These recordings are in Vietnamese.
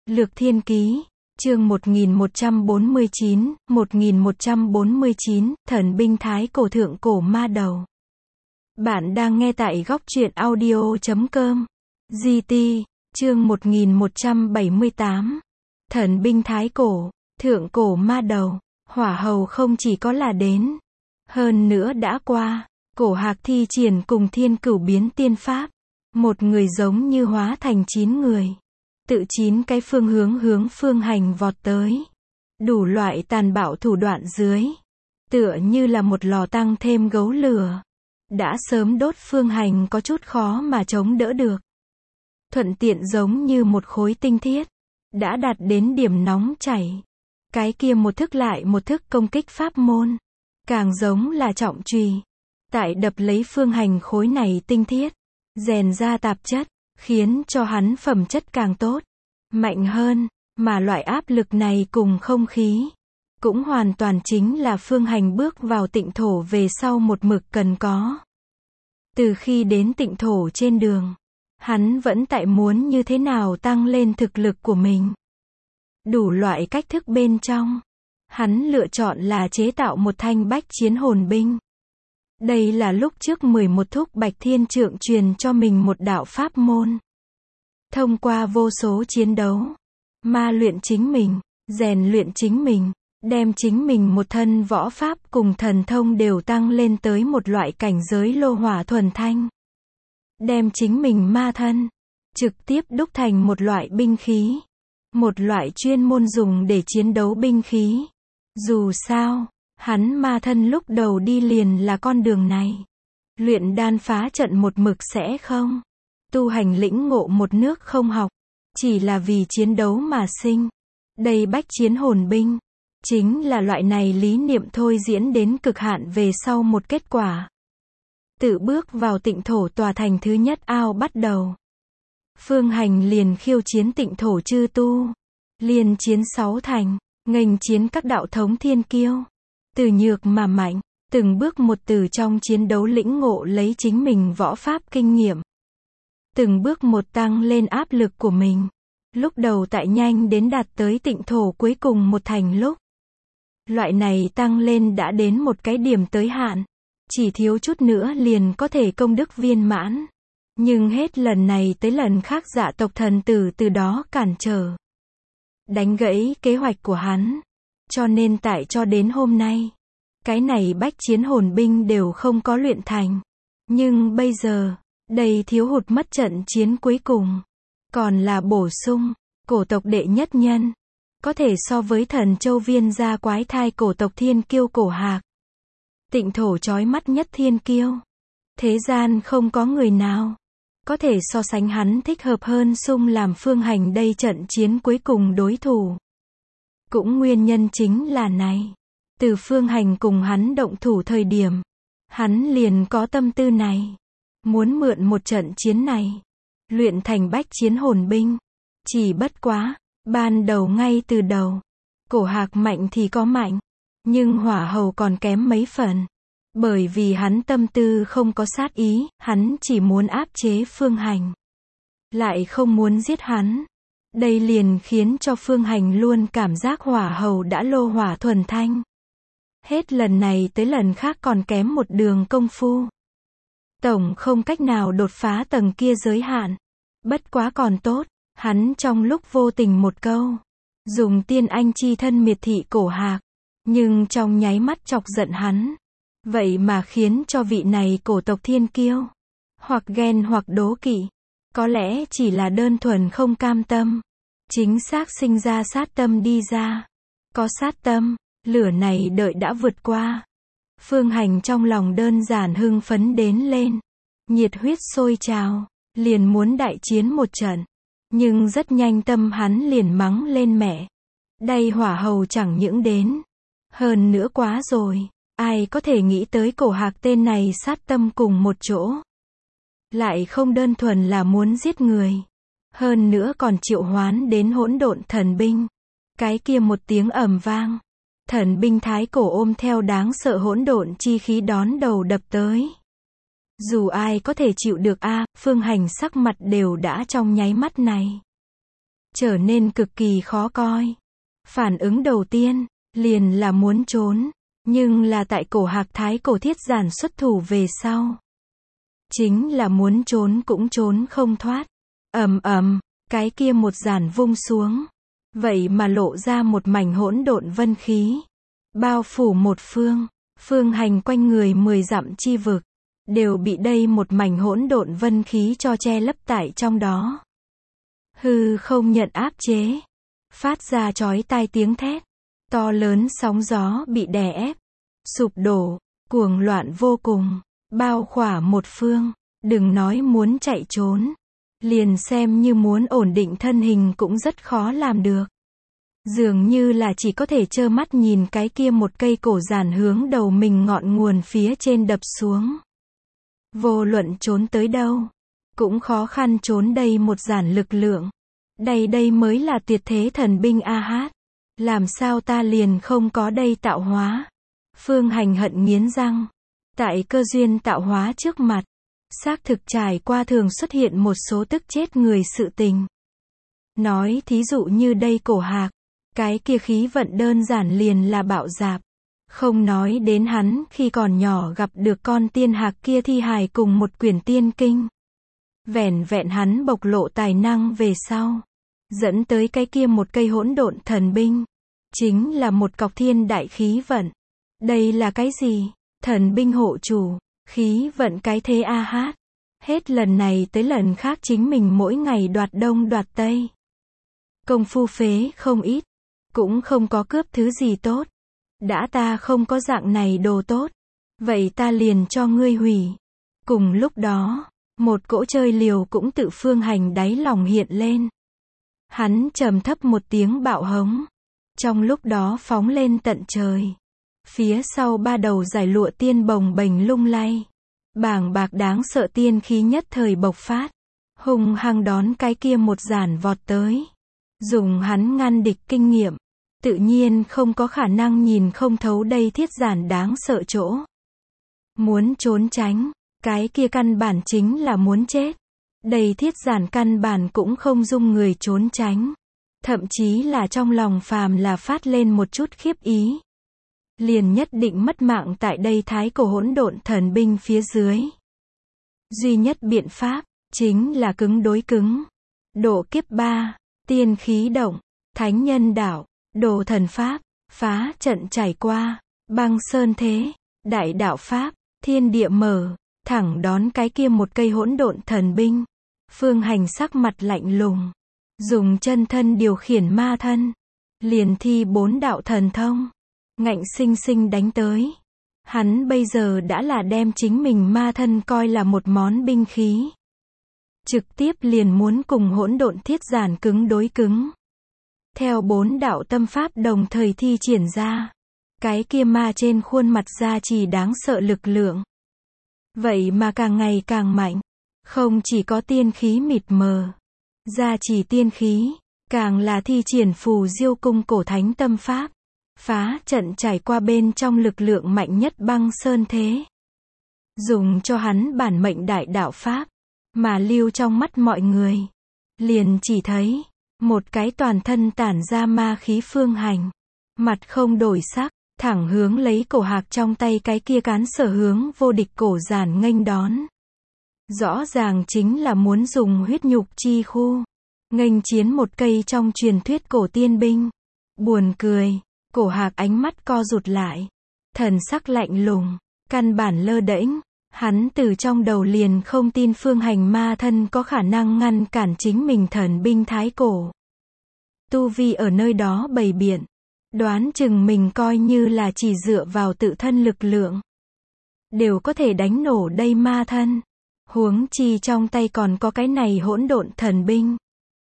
Lược Thiên Ký, chương 1149, Thần binh thái cổ thượng cổ ma đầu. Bạn đang nghe tại góc truyện audio.com. GT, chương 1178. Thần binh thái cổ, thượng cổ ma đầu, Hỏa Hầu không chỉ có là đến, hơn nữa đã qua, Cổ Hạc thi triển cùng Thiên Cửu biến tiên pháp, một người giống như hóa thành 9 người. Tự 9 cái phương hướng Phương Hành vọt tới. Đủ loại tàn bạo thủ đoạn dưới. Tựa như là một lò tăng thêm gấu lửa. Đã sớm đốt Phương Hành có chút khó mà chống đỡ được. Thuận tiện giống như một khối tinh thiết. Đã đạt đến điểm nóng chảy. Cái kia một thức lại một thức công kích pháp môn. Càng giống là trọng chùy. Tại đập lấy Phương Hành khối này tinh thiết. Rèn ra tạp chất. Khiến cho hắn phẩm chất càng tốt, mạnh hơn, mà loại áp lực này cùng không khí, cũng hoàn toàn chính là Phương Hành bước vào tịnh thổ về sau một mực cần có. Từ khi đến tịnh thổ trên đường, hắn vẫn tại muốn như thế nào tăng lên thực lực của mình. Đủ loại cách thức bên trong, hắn lựa chọn là chế tạo một thanh bách chiến hồn binh. Đây là lúc trước 11 thúc Bạch Thiên Trượng truyền cho mình một đạo pháp môn. Thông qua vô số chiến đấu, ma luyện chính mình, rèn luyện chính mình, đem chính mình một thân võ pháp cùng thần thông đều tăng lên tới một loại cảnh giới lô hỏa thuần thanh. Đem chính mình ma thân, trực tiếp đúc thành một loại binh khí. Một loại chuyên môn dùng để chiến đấu binh khí. Dù sao, hắn ma thân lúc đầu đi liền là con đường này. Luyện đan phá trận một mực sẽ không. Tu hành lĩnh ngộ một nước không học. Chỉ là vì chiến đấu mà sinh. Đây bách chiến hồn binh. Chính là loại này lý niệm thôi diễn đến cực hạn về sau một kết quả. Tự bước vào tịnh thổ tòa thành thứ nhất ao bắt đầu. Phương Hành liền khiêu chiến tịnh thổ chư tu. Liên chiến 6 thành. Nghênh chiến các đạo thống thiên kiêu. Từ nhược mà mạnh, từng bước một từ trong chiến đấu lĩnh ngộ lấy chính mình võ pháp kinh nghiệm. Từng bước một tăng lên áp lực của mình. Lúc đầu tại nhanh đến đạt tới tịnh thổ cuối cùng một thành lúc. Loại này tăng lên đã đến một cái điểm tới hạn. Chỉ thiếu chút nữa liền có thể công đức viên mãn. Nhưng hết lần này tới lần khác Dạ tộc thần tử từ đó cản trở. Đánh gãy kế hoạch của hắn. Cho nên tại cho đến hôm nay, cái này bách chiến hồn binh đều không có luyện thành. Nhưng bây giờ, đây thiếu hụt mất trận chiến cuối cùng. Còn là bổ sung, cổ tộc đệ nhất nhân. Có thể so với thần châu viên gia quái thai cổ tộc thiên kiêu Cổ Hạc. Tịnh thổ chói mắt nhất thiên kiêu. Thế gian không có người nào có thể so sánh hắn thích hợp hơn sung làm Phương Hành đây trận chiến cuối cùng đối thủ. Cũng nguyên nhân chính là này. Từ Phương Hành cùng hắn động thủ thời điểm, hắn liền có tâm tư này. Muốn mượn một trận chiến này, luyện thành bách chiến hồn binh. Chỉ bất quá, ban đầu ngay từ đầu, Cổ Hạc mạnh thì có mạnh, nhưng Hỏa Hầu còn kém mấy phần. Bởi vì hắn tâm tư không có sát ý, hắn chỉ muốn áp chế Phương Hành. Lại không muốn giết hắn. Đây liền khiến cho Phương Hành luôn cảm giác Hỏa Hầu đã lô hỏa thuần thanh. Hết lần này tới lần khác còn kém một đường công phu. Tổng không cách nào đột phá tầng kia giới hạn. Bất quá còn tốt, hắn trong lúc vô tình một câu. Dùng tiên anh chi thân miệt thị Cổ Hạc. Nhưng trong nháy mắt chọc giận hắn. Vậy mà khiến cho vị này cổ tộc thiên kiêu. Hoặc ghen hoặc đố kỵ. Có lẽ chỉ là đơn thuần không cam tâm. Chính xác sinh ra sát tâm đi ra. Có sát tâm, lửa này đợi đã vượt qua. Phương Hành trong lòng đơn giản hưng phấn đến lên. Nhiệt huyết sôi trào, liền muốn đại chiến một trận. Nhưng rất nhanh tâm hắn liền mắng lên mẹ. Đây Hỏa Hầu chẳng những đến. Hơn nữa quá rồi. Ai có thể nghĩ tới Cổ Hạc tên này sát tâm cùng một chỗ. Lại không đơn thuần là muốn giết người. Hơn nữa còn triệu hoán đến hỗn độn thần binh. Cái kia một tiếng ầm vang. Thần binh thái cổ ôm theo đáng sợ hỗn độn chi khí đón đầu đập tới. Dù ai có thể chịu được Phương Hành sắc mặt đều đã trong nháy mắt này. trở nên cực kỳ khó coi. Phản ứng đầu tiên, liền là muốn trốn, nhưng là tại cổ Hạc thái cổ thiết giản xuất thủ về sau. Chính là muốn trốn cũng trốn không thoát. Ầm ầm, cái kia một giản vung xuống. Vậy mà lộ ra một mảnh hỗn độn vân khí. Bao phủ một phương, phương hành quanh người 10 dặm chi vực. Đều bị đây một mảnh hỗn độn vân khí cho che lấp tại trong đó. Hư không nhận áp chế. Phát ra chói tai tiếng thét. To lớn sóng gió bị đè ép. Sụp đổ, cuồng loạn vô cùng. Bao khỏa một phương. Đừng nói muốn chạy trốn. Liền xem như muốn ổn định thân hình cũng rất khó làm được. Dường như là chỉ có thể trơ mắt nhìn cái kia một cây cổ giản hướng đầu mình ngọn nguồn phía trên đập xuống. Vô luận trốn tới đâu, cũng khó khăn trốn đây một giản lực lượng. Đây mới là tuyệt thế thần binh a hát. Làm sao ta liền không có đây tạo hóa. Phương Hành hận nghiến răng. Tại cơ duyên tạo hóa trước mặt, xác thực trải qua thường xuất hiện một số tức chết người sự tình. Nói thí dụ như đây cổ Hạc, cái kia khí vận đơn giản liền là bạo dạp. Không nói đến hắn khi còn nhỏ gặp được con tiên hạc kia thi hài cùng một quyển tiên kinh. Vẻn vẹn hắn bộc lộ tài năng về sau. Dẫn tới cái kia một cây hỗn độn thần binh. Chính là một cọc thiên đại khí vận. Đây là cái gì? Thần binh hộ chủ, khí vận cái thế a hát. Hết lần này tới lần khác chính mình mỗi ngày đoạt đông đoạt tây. Công phu phế không ít. Cũng không có cướp thứ gì tốt. Đã ta không có dạng này đồ tốt. Vậy ta liền cho ngươi hủy. Cùng lúc đó, một cỗ chơi liều cũng tự Phương Hành đáy lòng hiện lên. Hắn trầm thấp một tiếng bạo hống. Trong lúc đó phóng lên tận trời. Phía sau ba đầu giải lụa tiên bồng bềnh lung lay. Bàng bạc đáng sợ tiên khí nhất thời bộc phát. Hùng hăng đón cái kia một giản vọt tới. Dùng hắn ngăn địch kinh nghiệm. Tự nhiên không có khả năng nhìn không thấu đây thiết giản đáng sợ chỗ. Muốn trốn tránh, cái kia căn bản chính là muốn chết. Đây thiết giản căn bản cũng không dung người trốn tránh. Thậm chí là trong lòng phàm là phát lên một chút khiếp ý. Liền nhất định mất mạng tại đây thái cổ hỗn độn thần binh phía dưới. Duy nhất biện pháp, chính là cứng đối cứng. Độ kiếp 3, tiên khí động, thánh nhân đảo. Đồ thần pháp, phá trận trải qua, băng sơn thế, đại đạo pháp, thiên địa mở, thẳng đón cái kia một cây hỗn độn thần binh. Phương Hành sắc mặt lạnh lùng, dùng chân thân điều khiển ma thân, liền thi 4 đạo thần thông, ngạnh sinh sinh đánh tới. Hắn bây giờ đã là đem chính mình ma thân coi là một món binh khí. Trực tiếp liền muốn cùng hỗn độn thiết giản cứng đối cứng. Theo 4 đạo tâm pháp đồng thời thi triển ra. Cái kia ma trên khuôn mặt ra chỉ đáng sợ lực lượng. Vậy mà càng ngày càng mạnh. Không chỉ có tiên khí mịt mờ. Ra chỉ tiên khí. Càng là thi triển phù diêu cung cổ thánh tâm pháp. Phá trận trải qua bên trong lực lượng mạnh nhất băng sơn thế. Dùng cho hắn bản mệnh đại đạo pháp. Mà lưu trong mắt mọi người. Liền chỉ thấy. Một cái toàn thân tản ra ma khí Phương Hành. Mặt không đổi sắc, thẳng hướng lấy cổ Hạc trong tay cái kia cán sở hướng vô địch cổ giản nghênh đón. Rõ ràng chính là muốn dùng huyết nhục chi khu. Nghênh chiến một cây trong truyền thuyết cổ tiên binh. Buồn cười, cổ Hạc ánh mắt co rụt lại. Thần sắc lạnh lùng, căn bản lơ đễnh. Hắn từ trong đầu liền không tin Phương Hành ma thân có khả năng ngăn cản chính mình thần binh thái cổ. Tu vi ở nơi đó bày biện. Đoán chừng mình coi như là chỉ dựa vào tự thân lực lượng. Đều có thể đánh nổ đây ma thân. Huống chi trong tay còn có cái này hỗn độn thần binh.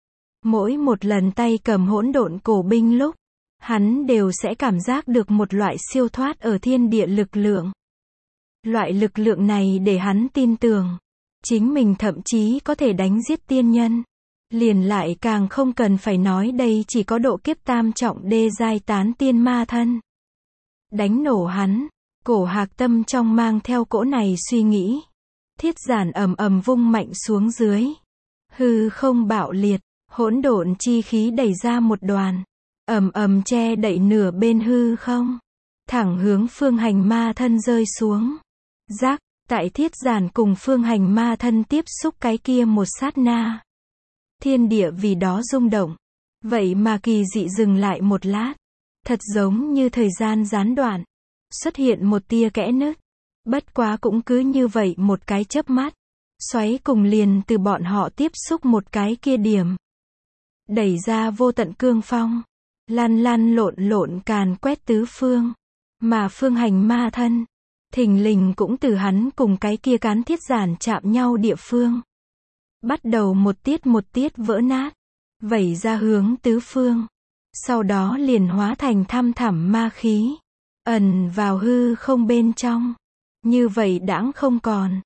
Mỗi một lần tay cầm hỗn độn cổ binh lúc, hắn đều sẽ cảm giác được một loại siêu thoát ở thiên địa lực lượng. Loại lực lượng này để hắn tin tưởng, chính mình thậm chí có thể đánh giết tiên nhân. Liền lại càng không cần phải nói đây chỉ có độ kiếp tam trọng đê giai tán tiên ma thân. Đánh nổ hắn, cổ Hạc tâm trong mang theo cỗ này suy nghĩ. Thiết giản ầm ầm vung mạnh xuống dưới. Hư không bạo liệt, Hỗn độn chi khí đẩy ra một đoàn, ầm ầm che đậy nửa bên hư không, thẳng hướng Phương Hành ma thân rơi xuống. Rác, tại Thiết Giản cùng Phương Hành ma thân tiếp xúc cái kia một sát na, thiên địa vì đó rung động. Vậy mà kỳ dị dừng lại một lát, thật giống như thời gian gián đoạn, xuất hiện một tia kẽ nứt. Bất quá cũng cứ như vậy một cái chớp mắt, xoáy cùng liền từ bọn họ tiếp xúc một cái kia điểm, đẩy ra vô tận cương phong, lăn lăn lộn lộn càn quét tứ phương. Mà Phương Hành ma thân, thình lình cũng từ hắn cùng cái kia cán Thiết Giản chạm nhau địa phương, bắt đầu một tiết vỡ nát, vẩy ra hướng tứ phương. Sau đó liền hóa thành thăm thẳm ma khí, ẩn vào hư không bên trong. Như vậy đãng không còn.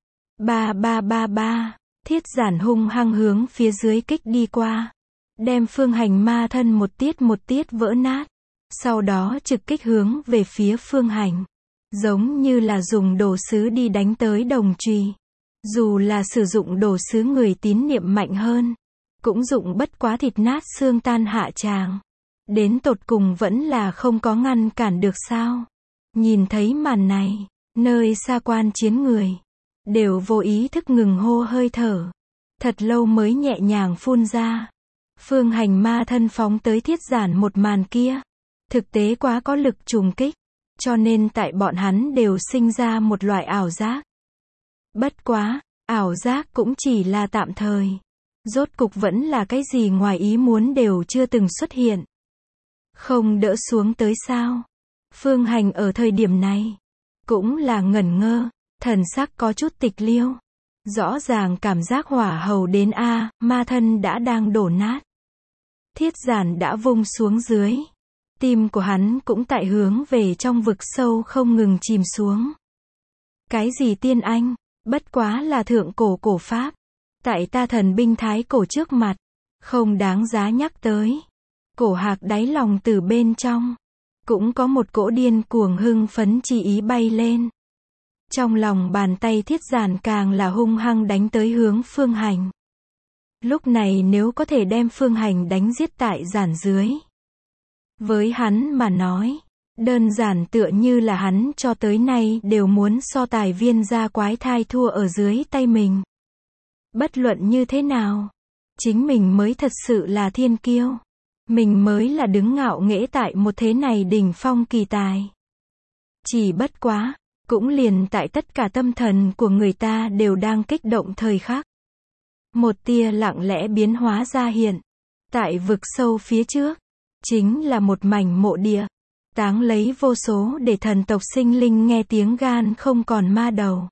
Ba, Thiết Giản hung hăng hướng phía dưới kích đi qua, đem Phương Hành ma thân một tiết vỡ nát. Sau đó trực kích hướng về phía Phương Hành, giống như là dùng đồ sứ đi đánh tới đồng chùy. Dù là sử dụng đồ sứ người tín niệm mạnh hơn, cũng dụng bất quá thịt nát xương tan hạ tràng. Đến tột cùng vẫn là không có ngăn cản được sao. Nhìn thấy màn này, nơi xa quan chiến người đều vô ý thức ngừng hô hơi thở, thật lâu mới nhẹ nhàng phun ra. Phương Hành ma thân phóng tới Thiết Giản một màn kia, thực tế quá có lực trùng kích, cho nên tại bọn hắn đều sinh ra một loại ảo giác. Bất quá, ảo giác cũng chỉ là tạm thời. Rốt cục vẫn là cái gì ngoài ý muốn đều chưa từng xuất hiện. Không đỡ xuống tới sao? Phương Hành ở thời điểm này cũng là ngẩn ngơ, thần sắc có chút tịch liêu. Rõ ràng cảm giác hỏa hầu đến ma thân đã đang đổ nát. Thiết Giản đã vung xuống dưới. Tim của hắn cũng tại hướng về trong vực sâu không ngừng chìm xuống. Cái gì tiên anh, bất quá là thượng cổ cổ pháp. Tại ta thần binh thái cổ trước mặt, không đáng giá nhắc tới. Cổ Hạc đáy lòng từ bên trong, cũng có một cỗ điên cuồng hưng phấn chi ý bay lên. Trong lòng bàn tay Thiết Giản càng là hung hăng đánh tới hướng Phương Hành. Lúc này nếu có thể đem Phương Hành đánh giết tại giản dưới, với hắn mà nói, đơn giản tựa như là hắn cho tới nay đều muốn so tài viên gia quái thai thua ở dưới tay mình. Bất luận như thế nào, chính mình mới thật sự là thiên kiêu. Mình mới là đứng ngạo nghễ tại một thế này đỉnh phong kỳ tài. Chỉ bất quá, cũng liền tại tất cả tâm thần của người ta đều đang kích động thời khắc, một tia lặng lẽ biến hóa ra hiện. Tại vực sâu phía trước, chính là một mảnh mộ địa, táng lấy vô số để thần tộc sinh linh nghe tiếng gan không còn ma đầu.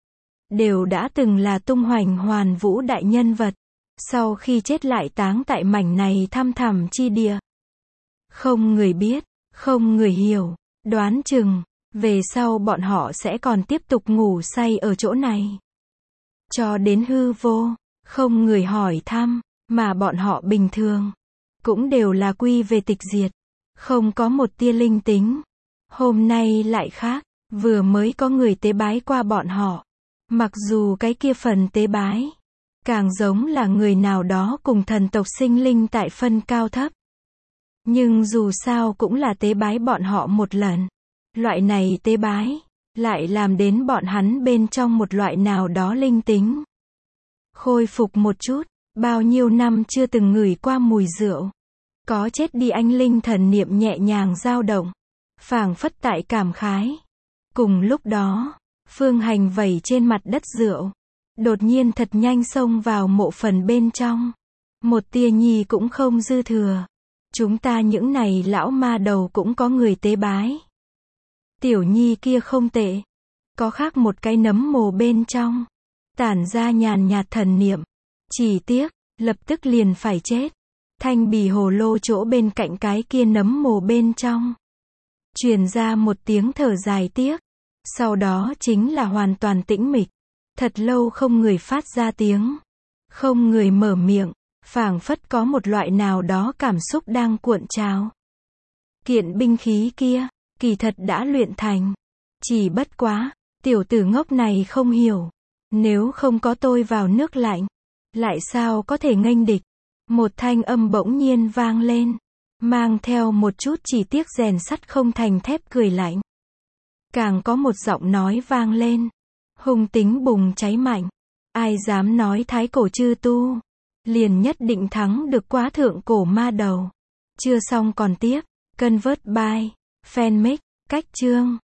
Đều đã từng là tung hoành hoàn vũ đại nhân vật, sau khi chết lại táng tại mảnh này thăm thẳm chi địa. Không người biết, không người hiểu, đoán chừng, về sau bọn họ sẽ còn tiếp tục ngủ say ở chỗ này. Cho đến hư vô, không người hỏi thăm, mà bọn họ bình thường, cũng đều là quy về tịch diệt, không có một tia linh tính. Hôm nay lại khác, vừa mới có người tế bái qua bọn họ. Mặc dù cái kia phần tế bái, càng giống là người nào đó cùng thần tộc sinh linh tại phân cao thấp. Nhưng dù sao cũng là tế bái bọn họ một lần. Loại này tế bái, lại làm đến bọn hắn bên trong một loại nào đó linh tính. Khôi phục một chút, bao nhiêu năm chưa từng ngửi qua mùi rượu. Có chết đi anh linh thần niệm nhẹ nhàng dao động, phảng phất tại cảm khái. Cùng lúc đó, Phương Hành vẩy trên mặt đất rượu, đột nhiên thật nhanh xông vào mộ phần bên trong. Một tia nhi cũng không dư thừa. Chúng ta những này lão ma đầu cũng có người tế bái. Tiểu nhi kia không tệ. Có khác một cái nấm mồ bên trong, tản ra nhàn nhạt thần niệm. Chỉ tiếc, lập tức liền phải chết. Thanh bì hồ lô chỗ bên cạnh cái kia nấm mồ bên trong, truyền ra một tiếng thở dài tiếc. Sau đó chính là hoàn toàn tĩnh mịch. Thật lâu không người phát ra tiếng, không người mở miệng, phảng phất có một loại nào đó cảm xúc đang cuộn trào. Kiện binh khí kia, kỳ thật đã luyện thành. Chỉ bất quá, tiểu tử ngốc này không hiểu. Nếu không có tôi vào nước lạnh, lại sao có thể nghênh địch. Một thanh âm bỗng nhiên vang lên, mang theo một chút chỉ tiếc rèn sắt không thành thép cười lạnh. Càng có một giọng nói vang lên, hung tính bùng cháy mạnh. Ai dám nói thái cổ chư tu, liền nhất định thắng được quá thượng cổ ma đầu. Chưa xong còn tiếp. Convert by Fanmix. Cách chương